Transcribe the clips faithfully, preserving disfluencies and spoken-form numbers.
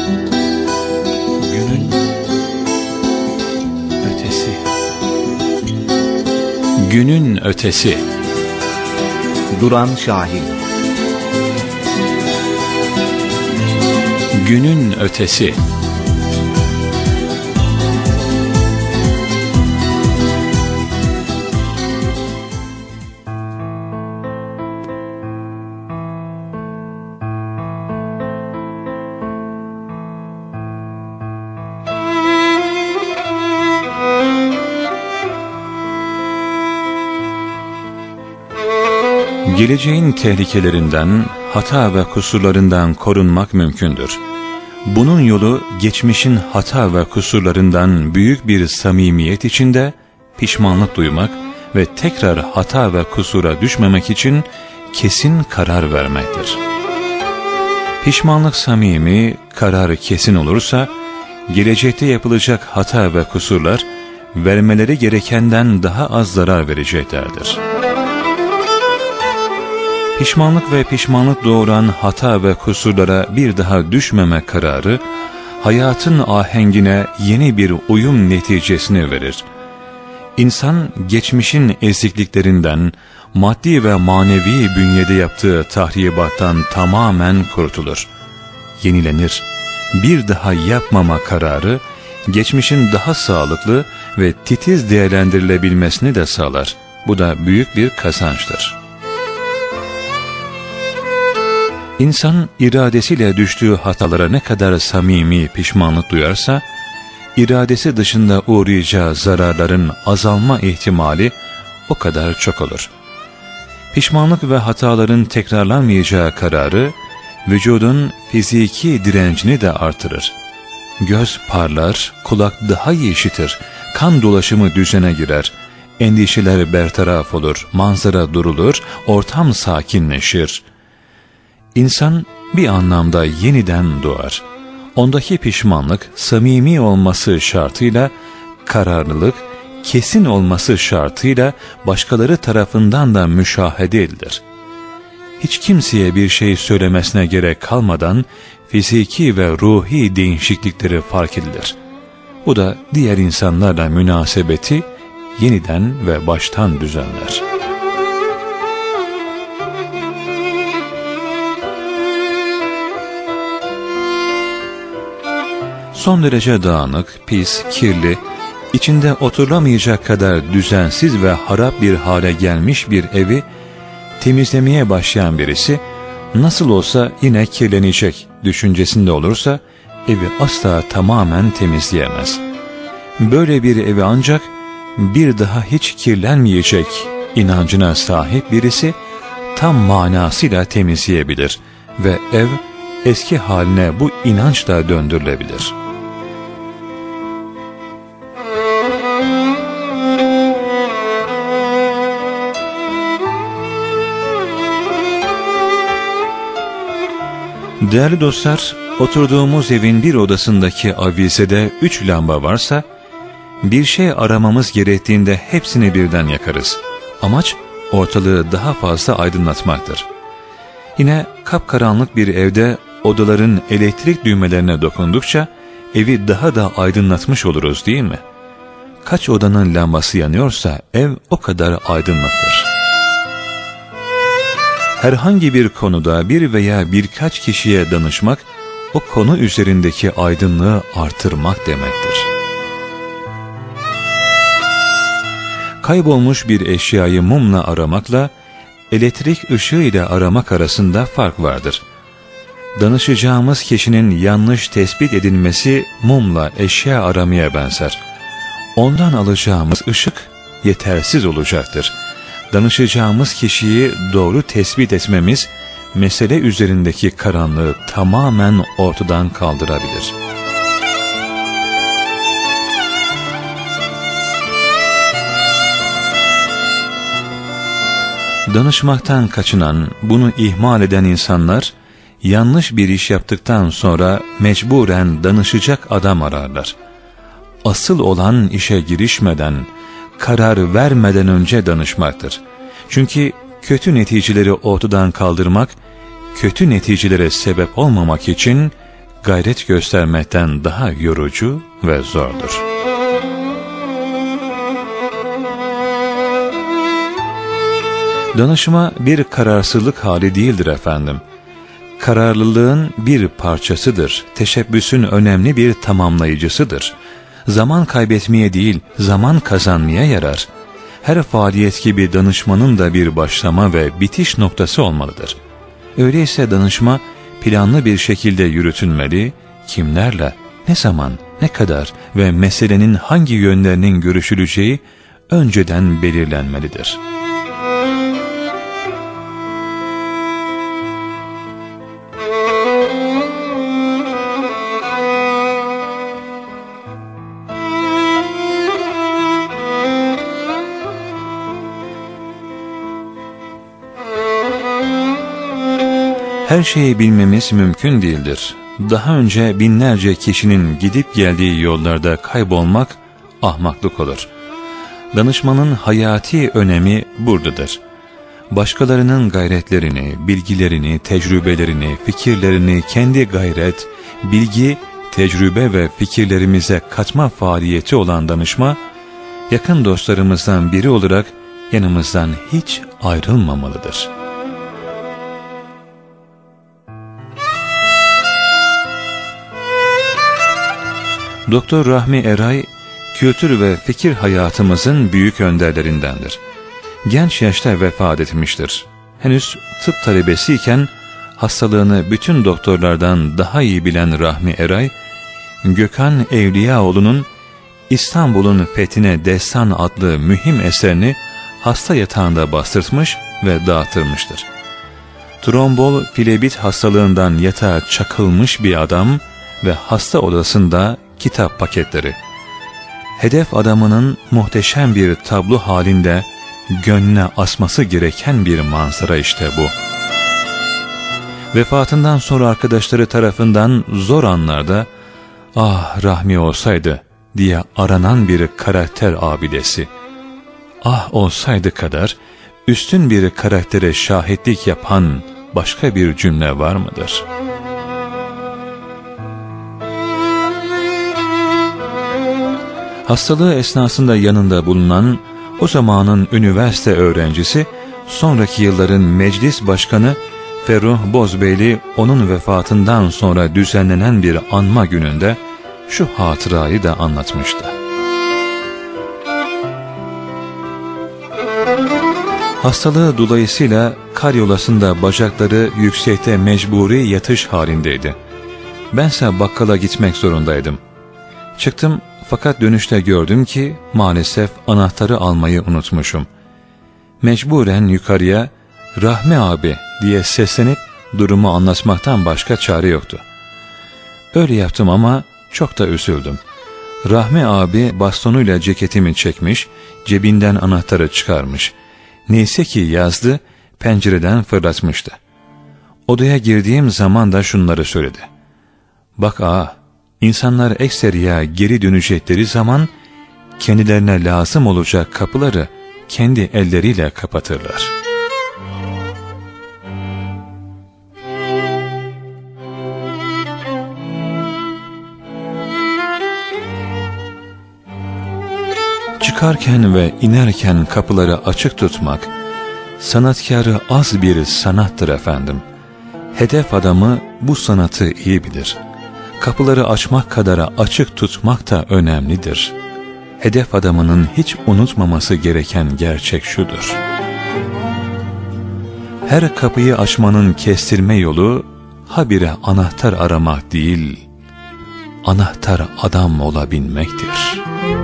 Günün ötesi. Günün ötesi. Duran Şahin. Günün ötesi. Geleceğin tehlikelerinden, hata ve kusurlarından korunmak mümkündür. Bunun yolu geçmişin hata ve kusurlarından büyük bir samimiyet içinde pişmanlık duymak ve tekrar hata ve kusura düşmemek için kesin karar vermektir. Pişmanlık samimi, kararı kesin olursa, gelecekte yapılacak hata ve kusurlar vermeleri gerekenden daha az zarar vereceklerdir. Pişmanlık ve pişmanlık doğuran hata ve kusurlara bir daha düşmeme kararı, hayatın ahengine yeni bir uyum neticesini verir. İnsan geçmişin ezikliklerinden, maddi ve manevi bünyede yaptığı tahribattan tamamen kurtulur. Yenilenir. Bir daha yapmama kararı, geçmişin daha sağlıklı ve titiz değerlendirilebilmesini de sağlar. Bu da büyük bir kazançtır. İnsan iradesiyle düştüğü hatalara ne kadar samimi pişmanlık duyarsa, iradesi dışında uğrayacağı zararların azalma ihtimali o kadar çok olur. Pişmanlık ve hataların tekrarlanmayacağı kararı, vücudun fiziki direncini de artırır. Göz parlar, kulak daha iyi işitir, kan dolaşımı düzene girer, endişeler bertaraf olur, manzara durulur, ortam sakinleşir. İnsan bir anlamda yeniden doğar. Ondaki pişmanlık samimi olması şartıyla, kararlılık kesin olması şartıyla başkaları tarafından da müşahede edilir. Hiç kimseye bir şey söylemesine gerek kalmadan fiziki ve ruhi değişiklikleri fark edilir. Bu da diğer insanlarla münasebeti yeniden ve baştan düzenler. Son derece dağınık, pis, kirli, içinde oturulamayacak kadar düzensiz ve harap bir hale gelmiş bir evi temizlemeye başlayan birisi, nasıl olsa yine kirlenecek düşüncesinde olursa, evi asla tamamen temizleyemez. Böyle bir evi ancak bir daha hiç kirlenmeyecek inancına sahip birisi, tam manasıyla temizleyebilir ve ev eski haline bu inançla döndürülebilir. Değerli dostlar, oturduğumuz evin bir odasındaki avizede üç lamba varsa, bir şey aramamız gerektiğinde hepsini birden yakarız. Amaç ortalığı daha fazla aydınlatmaktır. Yine kapkaranlık bir evde odaların elektrik düğmelerine dokundukça evi daha da aydınlatmış oluruz, değil mi? Kaç odanın lambası yanıyorsa ev o kadar aydınlıktır. Herhangi bir konuda bir veya birkaç kişiye danışmak, o konu üzerindeki aydınlığı artırmak demektir. Kaybolmuş bir eşyayı mumla aramakla, elektrik ışığı ile aramak arasında fark vardır. Danışacağımız kişinin yanlış tespit edilmesi mumla eşya aramaya benzer. Ondan alacağımız ışık yetersiz olacaktır. Danışacağımız kişiyi doğru tespit etmemiz, mesele üzerindeki karanlığı tamamen ortadan kaldırabilir. Danışmaktan kaçınan, bunu ihmal eden insanlar, yanlış bir iş yaptıktan sonra mecburen danışacak adam ararlar. Asıl olan işe girişmeden, karar vermeden önce danışmaktır. Çünkü kötü neticeleri ortadan kaldırmak, kötü neticelere sebep olmamak için gayret göstermekten daha yorucu ve zordur. Danışma bir kararsızlık hali değildir efendim. Kararlılığın bir parçasıdır, teşebbüsün önemli bir tamamlayıcısıdır. Zaman kaybetmeye değil, zaman kazanmaya yarar. Her faaliyet gibi danışmanın da bir başlama ve bitiş noktası olmalıdır. Öyleyse danışma planlı bir şekilde yürütülmeli, kimlerle, ne zaman, ne kadar ve meselenin hangi yönlerinin görüşüleceği önceden belirlenmelidir. Her şeyi bilmemiz mümkün değildir. Daha önce binlerce kişinin gidip geldiği yollarda kaybolmak ahmaklık olur. Danışmanın hayati önemi buradadır. Başkalarının gayretlerini, bilgilerini, tecrübelerini, fikirlerini kendi gayret, bilgi, tecrübe ve fikirlerimize katma faaliyeti olan danışma, yakın dostlarımızdan biri olarak yanımızdan hiç ayrılmamalıdır. Doktor Rahmi Eray, kültür ve fikir hayatımızın büyük önderlerindendir. Genç yaşta vefat etmiştir. Henüz tıp talebesiyken hastalığını bütün doktorlardan daha iyi bilen Rahmi Eray, Gökhan Evliyaoğlu'nun İstanbul'un Fethine Destan adlı mühim eserini hasta yatağında bastırtmış ve dağıtırmıştır. Trombol filebit hastalığından yatağa çakılmış bir adam ve hasta odasında kitap paketleri. Hedef adamının muhteşem bir tablo halinde gönlüne asması gereken bir manzara işte bu. Vefatından sonra arkadaşları tarafından zor anlarda "Ah Rahmi olsaydı" diye aranan bir karakter abidesi. Ah olsaydı kadar üstün bir karaktere şahitlik yapan başka bir cümle var mıdır? Hastalığı esnasında yanında bulunan o zamanın üniversite öğrencisi, sonraki yılların meclis başkanı Ferruh Bozbeyli onun vefatından sonra düzenlenen bir anma gününde şu hatırayı da anlatmıştı. Hastalığı dolayısıyla karyolasında bacakları yüksekte mecburi yatış halindeydi. Bense bakkala gitmek zorundaydım. Çıktım fakat dönüşte gördüm ki maalesef anahtarı almayı unutmuşum. Mecburen yukarıya "Rahmi abi" diye seslenip durumu anlatmaktan başka çare yoktu. Öyle yaptım ama çok da üzüldüm. Rahmi abi bastonuyla ceketimi çekmiş, cebinden anahtarı çıkarmış. Neyse ki yazdı, pencereden fırlatmıştı. Odaya girdiğim zaman da şunları söyledi. "Bak ağa, İnsanlar ekseriya geri dönecekleri zaman kendilerine lazım olacak kapıları kendi elleriyle kapatırlar." Çıkarken ve inerken kapıları açık tutmak, sanatkarı az bir sanattır efendim. Hedef adamı bu sanatı iyi bilir. Kapıları açmak kadar açık tutmak da önemlidir. Hedef adamının hiç unutmaması gereken gerçek şudur: her kapıyı açmanın kestirme yolu habire anahtar aramak değil, anahtar adam olabilmektir.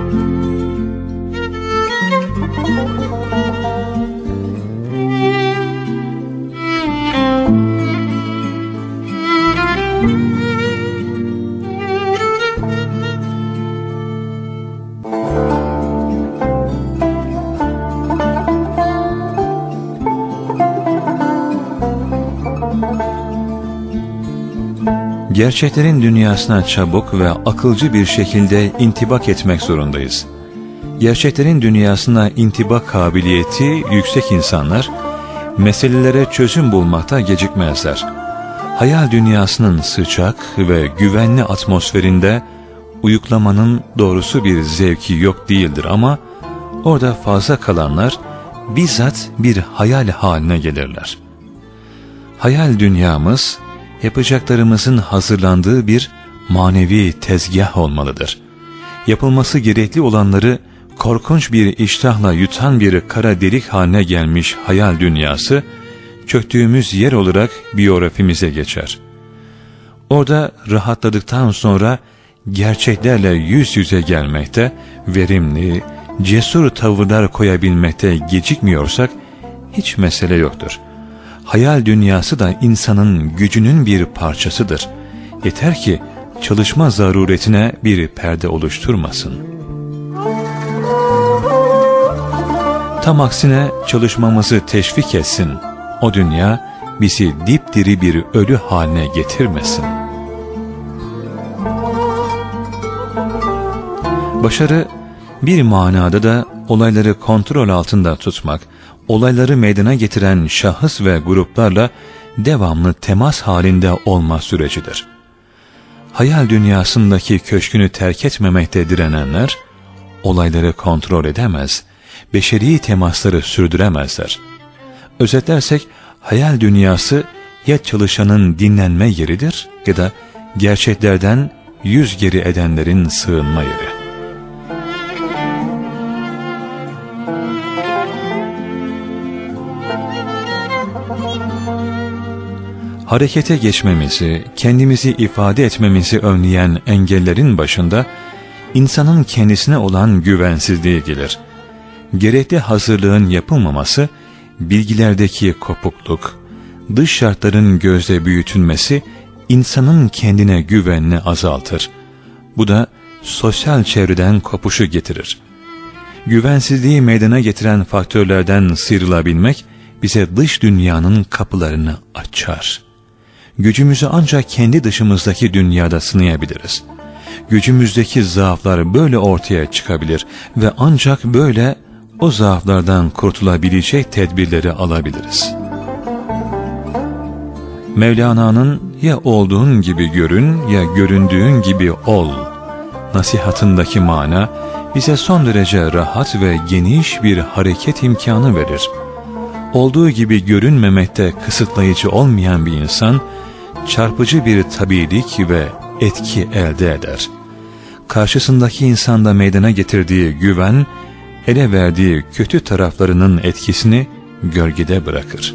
Gerçeklerin dünyasına çabuk ve akılcı bir şekilde intibak etmek zorundayız. Gerçeklerin dünyasına intibak kabiliyeti yüksek insanlar, meselelere çözüm bulmakta gecikmezler. Hayal dünyasının sıcak ve güvenli atmosferinde uyuklamanın doğrusu bir zevki yok değildir ama orada fazla kalanlar bizzat bir hayal haline gelirler. Hayal dünyamız, yapacaklarımızın hazırlandığı bir manevi tezgah olmalıdır. Yapılması gerekli olanları korkunç bir iştahla yutan bir kara delik haline gelmiş hayal dünyası, çöktüğümüz yer olarak biyografimize geçer. Orada rahatladıktan sonra gerçeklerle yüz yüze gelmekte, verimli, cesur tavırlar koyabilmekte gecikmiyorsak hiç mesele yoktur. Hayal dünyası da insanın gücünün bir parçasıdır. Yeter ki çalışma zaruretine bir perde oluşturmasın. Tam aksine çalışmamızı teşvik etsin. O dünya bizi dipdiri bir ölü haline getirmesin. Başarı bir manada da olayları kontrol altında tutmak, olayları meydana getiren şahıs ve gruplarla devamlı temas halinde olma sürecidir. Hayal dünyasındaki köşkünü terk etmemekte direnenler, olayları kontrol edemez, beşeri temasları sürdüremezler. Özetlersek, hayal dünyası ya çalışanın dinlenme yeridir ya da gerçeklerden yüz geri edenlerin sığınma yeri. Harekete geçmemizi, kendimizi ifade etmemizi önleyen engellerin başında insanın kendisine olan güvensizliği gelir. Gerekli hazırlığın yapılmaması, bilgilerdeki kopukluk, dış şartların gözle büyütülmesi insanın kendine güvenini azaltır. Bu da sosyal çevreden kopuşu getirir. Güvensizliği meydana getiren faktörlerden sıyrılabilmek bize dış dünyanın kapılarını açar. Gücümüzü ancak kendi dışımızdaki dünyada sınayabiliriz. Gücümüzdeki zaaflar böyle ortaya çıkabilir ve ancak böyle o zaaflardan kurtulabilecek tedbirleri alabiliriz. Mevlana'nın ya olduğun gibi görün ya göründüğün gibi ol nasihatındaki mana bize son derece rahat ve geniş bir hareket imkanı verir. Olduğu gibi görünmemekte kısıtlayıcı olmayan bir insan, çarpıcı bir tabiilik ve etki elde eder. Karşısındaki insanda meydana getirdiği güven, ele verdiği kötü taraflarının etkisini gölgede bırakır.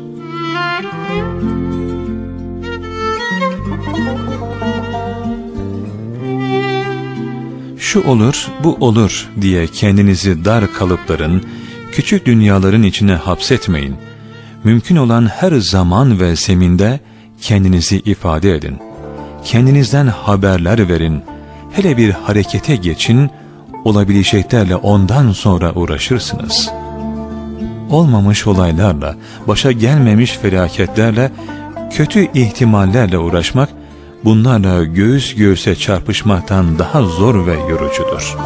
Şu olur, bu olur diye kendinizi dar kalıpların, küçük dünyaların içine hapsetmeyin. Mümkün olan her zaman ve zeminde kendinizi ifade edin. Kendinizden haberler verin. Hele bir harekete geçin, olabileceklerle ondan sonra uğraşırsınız. Olmamış olaylarla, başa gelmemiş felaketlerle, kötü ihtimallerle uğraşmak, bunlarla göğüs göğüse çarpışmaktan daha zor ve yorucudur.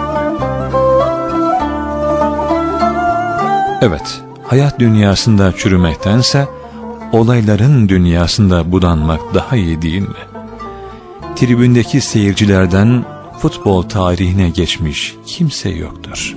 Evet, hayat dünyasında çürümektense, olayların dünyasında budanmak daha iyi değil mi? Tribündeki seyircilerden futbol tarihine geçmiş kimse yoktur.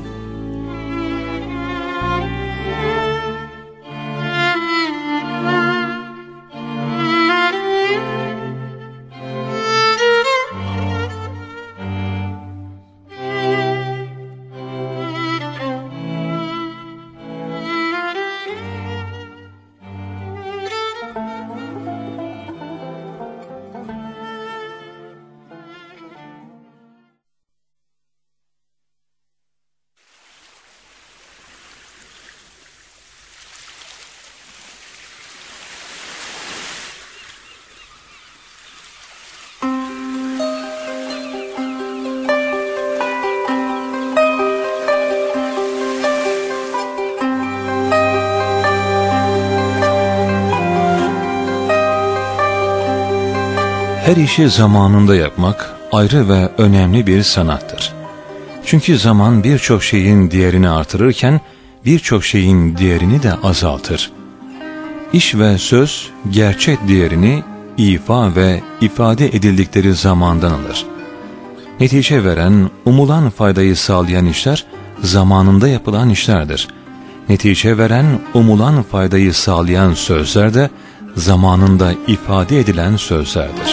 Her işi zamanında yapmak ayrı ve önemli bir sanattır. Çünkü zaman birçok şeyin değerini artırırken birçok şeyin değerini de azaltır. İş ve söz gerçek değerini ifa ve ifade edildikleri zamandan alır. Netice veren, umulan faydayı sağlayan işler zamanında yapılan işlerdir. Netice veren, umulan faydayı sağlayan sözler de zamanında ifade edilen sözlerdir.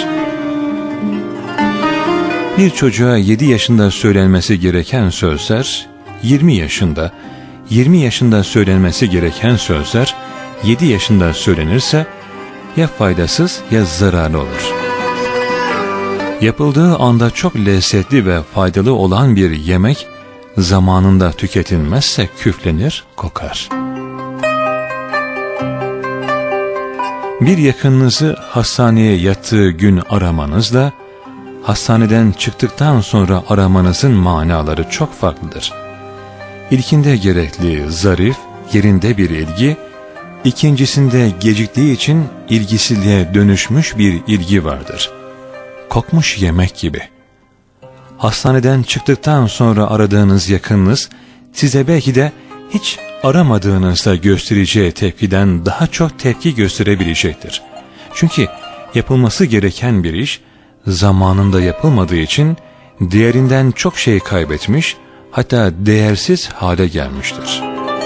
Bir çocuğa yedi yaşında söylenmesi gereken sözler yirmi yaşında, yirmi yaşında söylenmesi gereken sözler yedi yaşında söylenirse ya faydasız ya zararlı olur. Yapıldığı anda çok lezzetli ve faydalı olan bir yemek zamanında tüketilmezse küflenir, kokar. Bir yakınınızı hastaneye yattığı gün aramanızla hastaneden çıktıktan sonra aramanızın manaları çok farklıdır. İlkinde gerekli, zarif, yerinde bir ilgi, ikincisinde geciktiği için ilgisizliğe dönüşmüş bir ilgi vardır. Kokmuş yemek gibi. Hastaneden çıktıktan sonra aradığınız yakınınız size belki de hiç aramadığınızda göstereceği tepkiden daha çok tepki gösterebilecektir. Çünkü yapılması gereken bir iş zamanında yapılmadığı için değerinden çok şey kaybetmiş, hatta değersiz hale gelmiştir.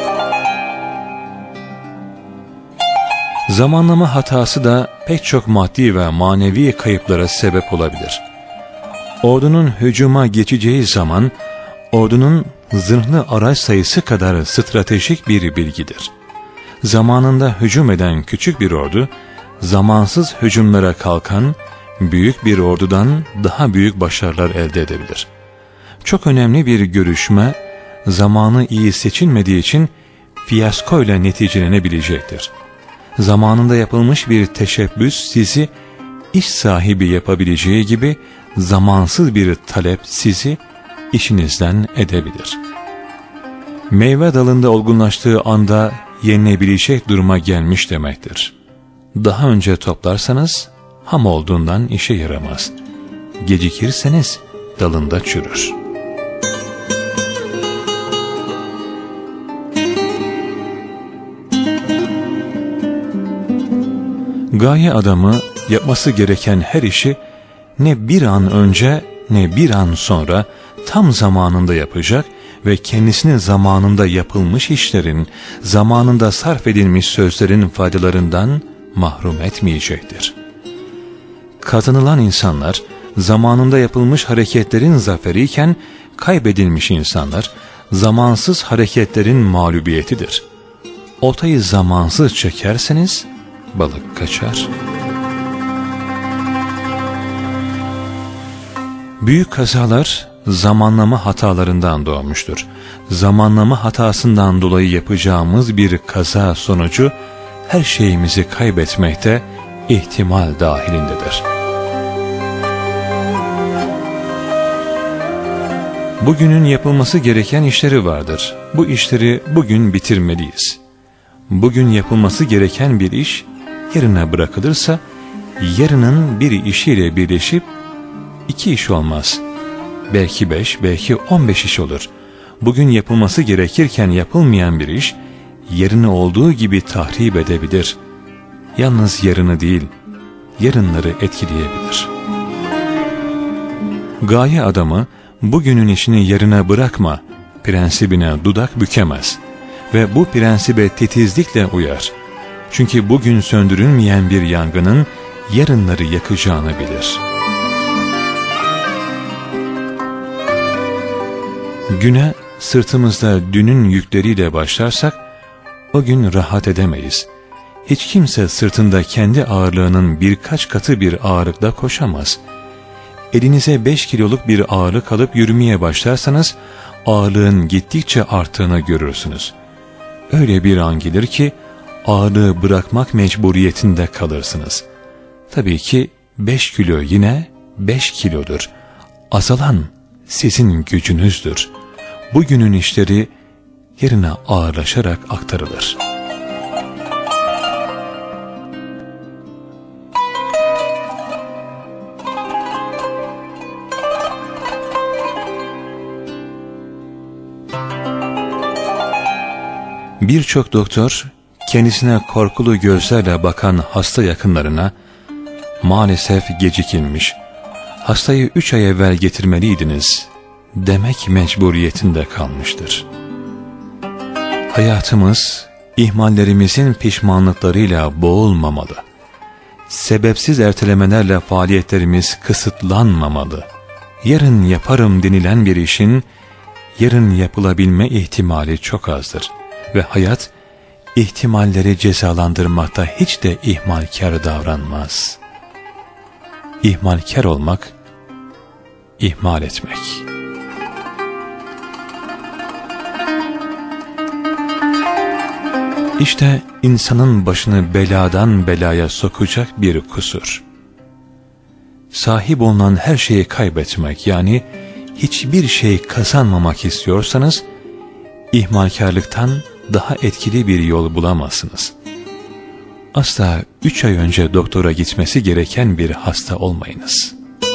Zamanlama hatası da pek çok maddi ve manevi kayıplara sebep olabilir. Ordunun hücuma geçeceği zaman, ordunun zırhlı araç sayısı kadar stratejik bir bilgidir. Zamanında hücum eden küçük bir ordu, zamansız hücumlara kalkan büyük bir ordudan daha büyük başarılar elde edebilir. Çok önemli bir görüşme, zamanı iyi seçilmediği için fiyasko ile neticelenebilecektir. Zamanında yapılmış bir teşebbüs sizi iş sahibi yapabileceği gibi zamansız bir talep sizi işinizden edebilir. Meyve dalında olgunlaştığı anda yenilebilecek duruma gelmiş demektir. Daha önce toplarsanız ham olduğundan işe yaramaz. Gecikirseniz dalında çürür. Gaye adamı yapması gereken her işi ne bir an önce ne bir an sonra tam zamanında yapacak ve kendisini zamanında yapılmış işlerin, zamanında sarf edilmiş sözlerin faydalarından mahrum etmeyecektir. Kazanılan insanlar zamanında yapılmış hareketlerin zaferiyken, kaybedilmiş insanlar zamansız hareketlerin mağlubiyetidir. Oltayı zamansız çekerseniz balık kaçar. Büyük kazalar zamanlama hatalarından doğmuştur. Zamanlama hatasından dolayı yapacağımız bir kaza sonucu her şeyimizi kaybetmekte ihtimal dahilindedir. Bugünün yapılması gereken işleri vardır. Bu işleri bugün bitirmeliyiz. Bugün yapılması gereken bir iş yarına bırakılırsa, yarının bir işiyle birleşip iki iş olmaz. Belki beş, belki on beş iş olur. Bugün yapılması gerekirken yapılmayan bir iş, yarını olduğu gibi tahrip edebilir. Yalnız yarını değil, yarınları etkileyebilir. Gaye adamı, bugünün işini yarına bırakma prensibine dudak bükemez ve bu prensibe titizlikle uyar. Çünkü bugün söndürülmeyen bir yangının yarınları yakacağını bilir. Güne sırtımızda dünün yükleriyle başlarsak o gün rahat edemeyiz. Hiç kimse sırtında kendi ağırlığının birkaç katı bir ağırlıkla koşamaz. Elinize beş kiloluk bir ağırlık alıp yürümeye başlarsanız ağırlığın gittikçe arttığını görürsünüz. Öyle bir an gelir ki ağırlığı bırakmak mecburiyetinde kalırsınız. Tabii ki beş kilo yine beş kilodur. Azalan sizin gücünüzdür. Bugünün işleri yarına ağırlaşarak aktarılır. Birçok doktor kendisine korkulu gözlerle bakan hasta yakınlarına maalesef gecikilmiş, hastayı üç ay evvel getirmeliydiniz demek mecburiyetinde kalmıştır. Hayatımız, ihmallerimizin pişmanlıklarıyla boğulmamalı. Sebepsiz ertelemelerle faaliyetlerimiz kısıtlanmamalı. Yarın yaparım denilen bir işin, yarın yapılabilme ihtimali çok azdır. Ve hayat, ihtimalleri cezalandırmakta hiç de ihmalkar davranmaz. İhmalkar olmak, ihmal etmek. İşte insanın başını beladan belaya sokacak bir kusur. Sahip olunan her şeyi kaybetmek, yani hiçbir şey kazanmamak istiyorsanız, ihmalkarlıktan daha etkili bir yol bulamazsınız. Asla üç ay önce doktora gitmesi gereken bir hasta olmayınız.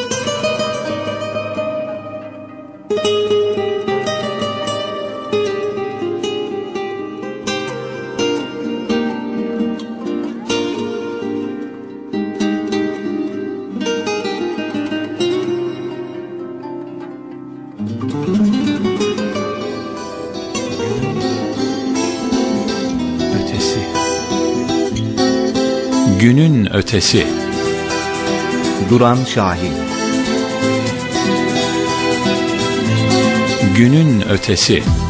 Günün ötesi. Duran Şahin. Günün ötesi.